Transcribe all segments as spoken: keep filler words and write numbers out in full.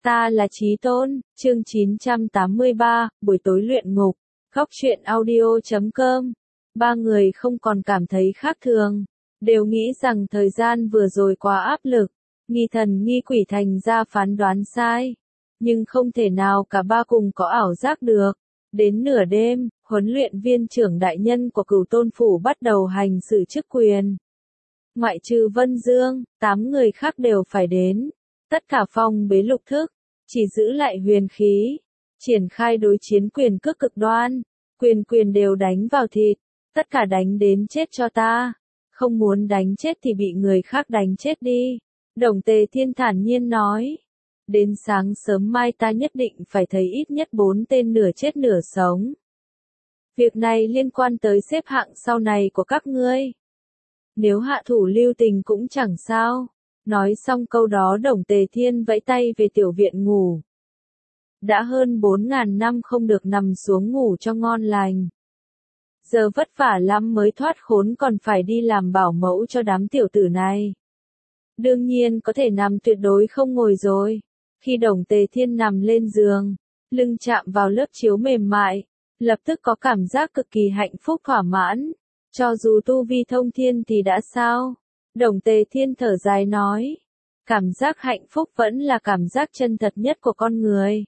Ta là Chí Tôn, chương chín trăm tám mươi ba, buổi tối luyện ngục, góc truyện audio chấm com. Ba người không còn cảm thấy khác thường, đều nghĩ rằng thời gian vừa rồi quá áp lực, nghi thần nghi quỷ thành ra phán đoán sai. Nhưng không thể nào cả ba cùng có ảo giác được. Đến nửa đêm, huấn luyện viên trưởng đại nhân của Cửu Tôn Phủ bắt đầu hành xử chức quyền. Ngoại trừ Vân Dương, tám người khác đều phải đến. Tất cả phong bế lục thức, chỉ giữ lại huyền khí, triển khai đối chiến quyền cước cực đoan, quyền quyền đều đánh vào thịt, tất cả đánh đến chết cho ta, không muốn đánh chết thì bị người khác đánh chết đi. Đồng Tề Thiên thản nhiên nói, đến sáng sớm mai ta nhất định phải thấy ít nhất bốn tên nửa chết nửa sống. Việc này liên quan tới xếp hạng sau này của các ngươi. Nếu hạ thủ lưu tình cũng chẳng sao. Nói xong câu đó Đồng Tề Thiên vẫy tay về tiểu viện ngủ. Đã hơn bốn ngàn năm không được nằm xuống ngủ cho ngon lành. Giờ vất vả lắm mới thoát khốn còn phải đi làm bảo mẫu cho đám tiểu tử này. Đương nhiên có thể nằm tuyệt đối không ngồi rồi. Khi Đồng Tề Thiên nằm lên giường, lưng chạm vào lớp chiếu mềm mại, lập tức có cảm giác cực kỳ hạnh phúc thỏa mãn. Cho dù tu vi thông thiên thì đã sao? Đồng Tề Thiên thở dài nói, cảm giác hạnh phúc vẫn là cảm giác chân thật nhất của con người.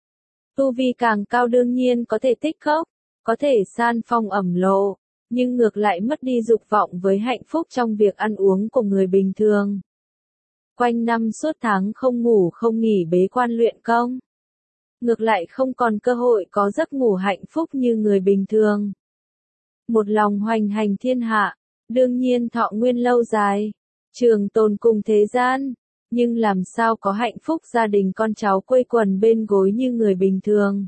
Tu vi càng cao đương nhiên có thể tích khốc, có thể san phong ẩm lộ, nhưng ngược lại mất đi dục vọng với hạnh phúc trong việc ăn uống của người bình thường. Quanh năm suốt tháng không ngủ không nghỉ bế quan luyện công. Ngược lại không còn cơ hội có giấc ngủ hạnh phúc như người bình thường. Một lòng hoành hành thiên hạ. Đương nhiên thọ nguyên lâu dài, trường tồn cùng thế gian, nhưng làm sao có hạnh phúc gia đình con cháu quây quần bên gối như người bình thường.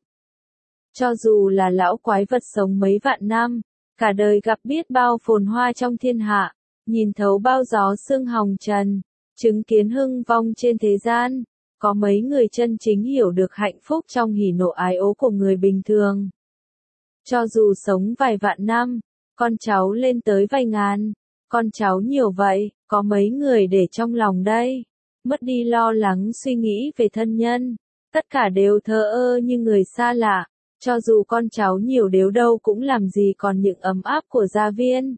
Cho dù là lão quái vật sống mấy vạn năm, cả đời gặp biết bao phồn hoa trong thiên hạ, nhìn thấu bao gió sương hồng trần, chứng kiến hưng vong trên thế gian, có mấy người chân chính hiểu được hạnh phúc trong hỉ nộ ái ố của người bình thường. Cho dù sống vài vạn năm, con cháu lên tới vài ngàn, con cháu nhiều vậy, có mấy người để trong lòng đây, mất đi lo lắng suy nghĩ về thân nhân, tất cả đều thờ ơ như người xa lạ, cho dù con cháu nhiều đến đâu cũng làm gì còn những ấm áp của gia viên.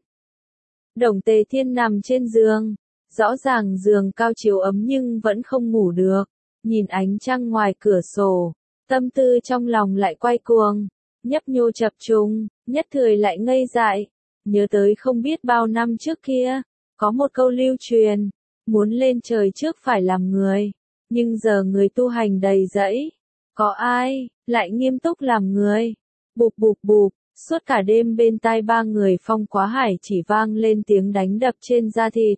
Đồng Tề Thiên nằm trên giường, rõ ràng giường cao chiếu ấm nhưng vẫn không ngủ được, nhìn ánh trăng ngoài cửa sổ, tâm tư trong lòng lại quay cuồng. Nhấp nhô chập trùng, nhất thời lại ngây dại, nhớ tới không biết bao năm trước kia, có một câu lưu truyền, muốn lên trời trước phải làm người, nhưng giờ người tu hành đầy rẫy, có ai, lại nghiêm túc làm người, bụp bụp bụp, suốt cả đêm bên tai ba người Phong Quá Hải chỉ vang lên tiếng đánh đập trên da thịt.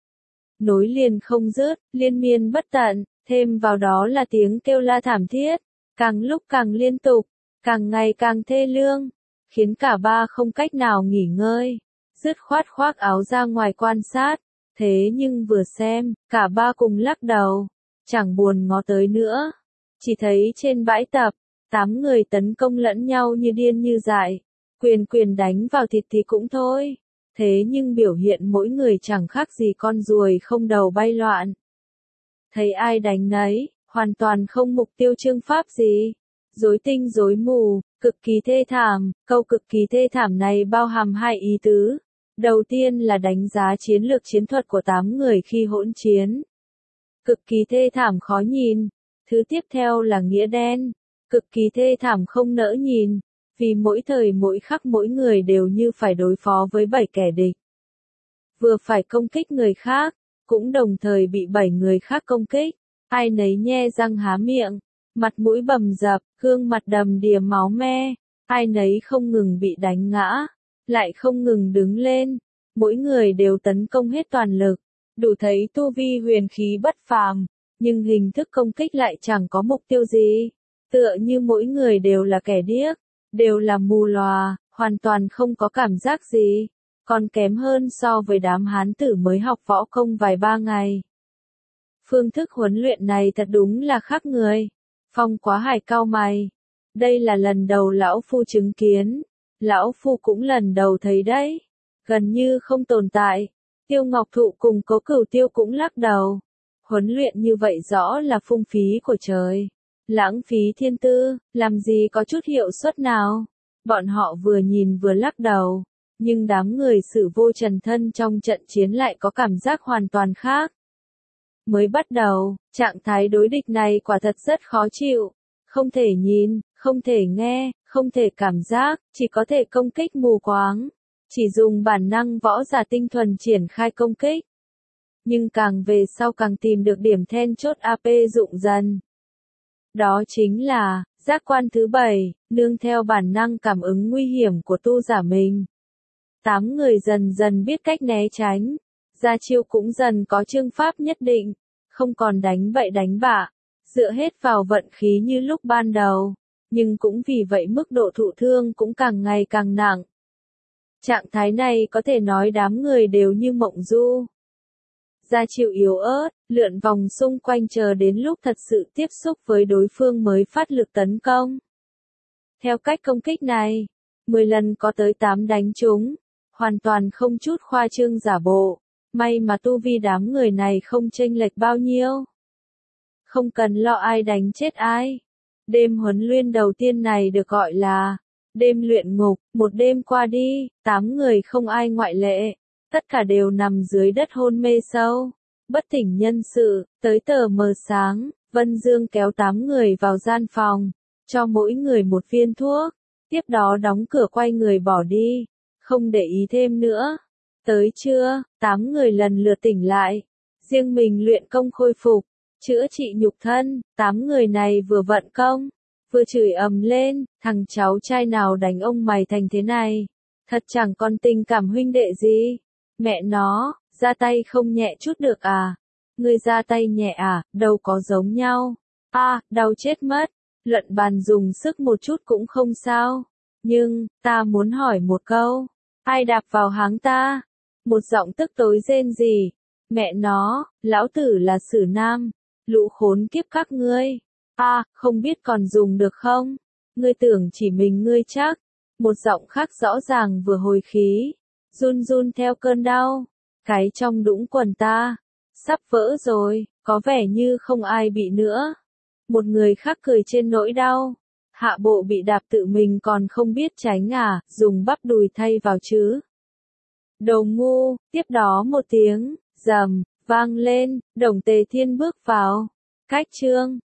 Nối liền không dứt, liên miên bất tận, thêm vào đó là tiếng kêu la thảm thiết, càng lúc càng liên tục. Càng ngày càng thê lương, khiến cả ba không cách nào nghỉ ngơi, dứt khoát khoác áo ra ngoài quan sát, thế nhưng vừa xem, cả ba cùng lắc đầu, chẳng buồn ngó tới nữa, chỉ thấy trên bãi tập, tám người tấn công lẫn nhau như điên như dại, quyền quyền đánh vào thịt thì cũng thôi, thế nhưng biểu hiện mỗi người chẳng khác gì con ruồi không đầu bay loạn. Thấy ai đánh nấy, hoàn toàn không mục tiêu chương pháp gì. Rối tinh rối mù, cực kỳ thê thảm, câu cực kỳ thê thảm này bao hàm hai ý tứ. Đầu tiên là đánh giá chiến lược chiến thuật của tám người khi hỗn chiến. Cực kỳ thê thảm khó nhìn. Thứ tiếp theo là nghĩa đen. Cực kỳ thê thảm không nỡ nhìn, vì mỗi thời mỗi khắc mỗi người đều như phải đối phó với bảy kẻ địch. Vừa phải công kích người khác, cũng đồng thời bị bảy người khác công kích, ai nấy nhe răng há miệng. Mặt mũi bầm dập, gương mặt đầm đìa máu me, ai nấy không ngừng bị đánh ngã, lại không ngừng đứng lên, mỗi người đều tấn công hết toàn lực, đủ thấy tu vi huyền khí bất phàm, nhưng hình thức công kích lại chẳng có mục tiêu gì, tựa như mỗi người đều là kẻ điếc, đều là mù lòa, hoàn toàn không có cảm giác gì, còn kém hơn so với đám hán tử mới học võ công vài ba ngày. Phương thức huấn luyện này thật đúng là khác người. Phong Quá Hải cau mày. Đây là lần đầu lão phu chứng kiến. Lão phu cũng lần đầu thấy đấy. Gần như không tồn tại. Tiêu Ngọc Thụ cùng Cố Cửu Tiêu cũng lắc đầu. Huấn luyện như vậy rõ là phung phí của trời. Lãng phí thiên tư, làm gì có chút hiệu suất nào. Bọn họ vừa nhìn vừa lắc đầu. Nhưng đám người Sử Vô Trần thân trong trận chiến lại có cảm giác hoàn toàn khác. Mới bắt đầu, trạng thái đối địch này quả thật rất khó chịu. Không thể nhìn, không thể nghe, không thể cảm giác, chỉ có thể công kích mù quáng. Chỉ dùng bản năng võ giả tinh thuần triển khai công kích. Nhưng càng về sau càng tìm được điểm then chốt a pê dụng dần. Đó chính là, giác quan thứ bảy, nương theo bản năng cảm ứng nguy hiểm của tu giả mình. Tám người dần dần biết cách né tránh. Ra chiêu cũng dần có chương pháp nhất định. Không còn đánh bậy đánh bạ. Dựa hết vào vận khí như lúc ban đầu. Nhưng cũng vì vậy mức độ thụ thương cũng càng ngày càng nặng. Trạng thái này có thể nói đám người đều như mộng du. Ra chiêu yếu ớt, lượn vòng xung quanh chờ đến lúc thật sự tiếp xúc với đối phương mới phát lực tấn công. Theo cách công kích này, mười lần có tới tám đánh trúng, hoàn toàn không chút khoa trương giả bộ. May mà tu vi đám người này không chênh lệch bao nhiêu. Không cần lo ai đánh chết ai. Đêm huấn luyện đầu tiên này được gọi là đêm luyện ngục. Một đêm qua đi, tám người không ai ngoại lệ. Tất cả đều nằm dưới đất hôn mê sâu, bất tỉnh nhân sự. Tới tờ mờ sáng, Vân Dương kéo tám người vào gian phòng, cho mỗi người một viên thuốc, tiếp đó đóng cửa quay người bỏ đi, không để ý thêm nữa. Tới trưa, tám người lần lượt tỉnh lại, riêng mình luyện công khôi phục, chữa trị nhục thân. Tám người này vừa vận công, vừa chửi ầm lên, thằng cháu trai nào đánh ông mày thành thế này, thật chẳng còn tình cảm huynh đệ gì. Mẹ nó, ra tay không nhẹ chút được à? Ngươi ra tay nhẹ à, đâu có giống nhau. A, à, đau chết mất. Luận bàn dùng sức một chút cũng không sao. Nhưng, ta muốn hỏi một câu. Ai đạp vào háng ta? Một giọng tức tối rên rỉ. Mẹ nó, lão tử là Sử Nam. Lũ khốn kiếp các ngươi. A, à, không biết còn dùng được không? Ngươi tưởng chỉ mình ngươi chắc. Một giọng khác rõ ràng vừa hồi khí. Run run theo cơn đau. Cái trong đũng quần ta sắp vỡ rồi, có vẻ như không ai bị nữa. Một người khác cười trên nỗi đau. Hạ bộ bị đạp tự mình còn không biết tránh à, dùng bắp đùi thay vào chứ. Đồ ngu. Tiếp đó một tiếng rầm vang lên, Đồng Tề Thiên bước vào. Cách chương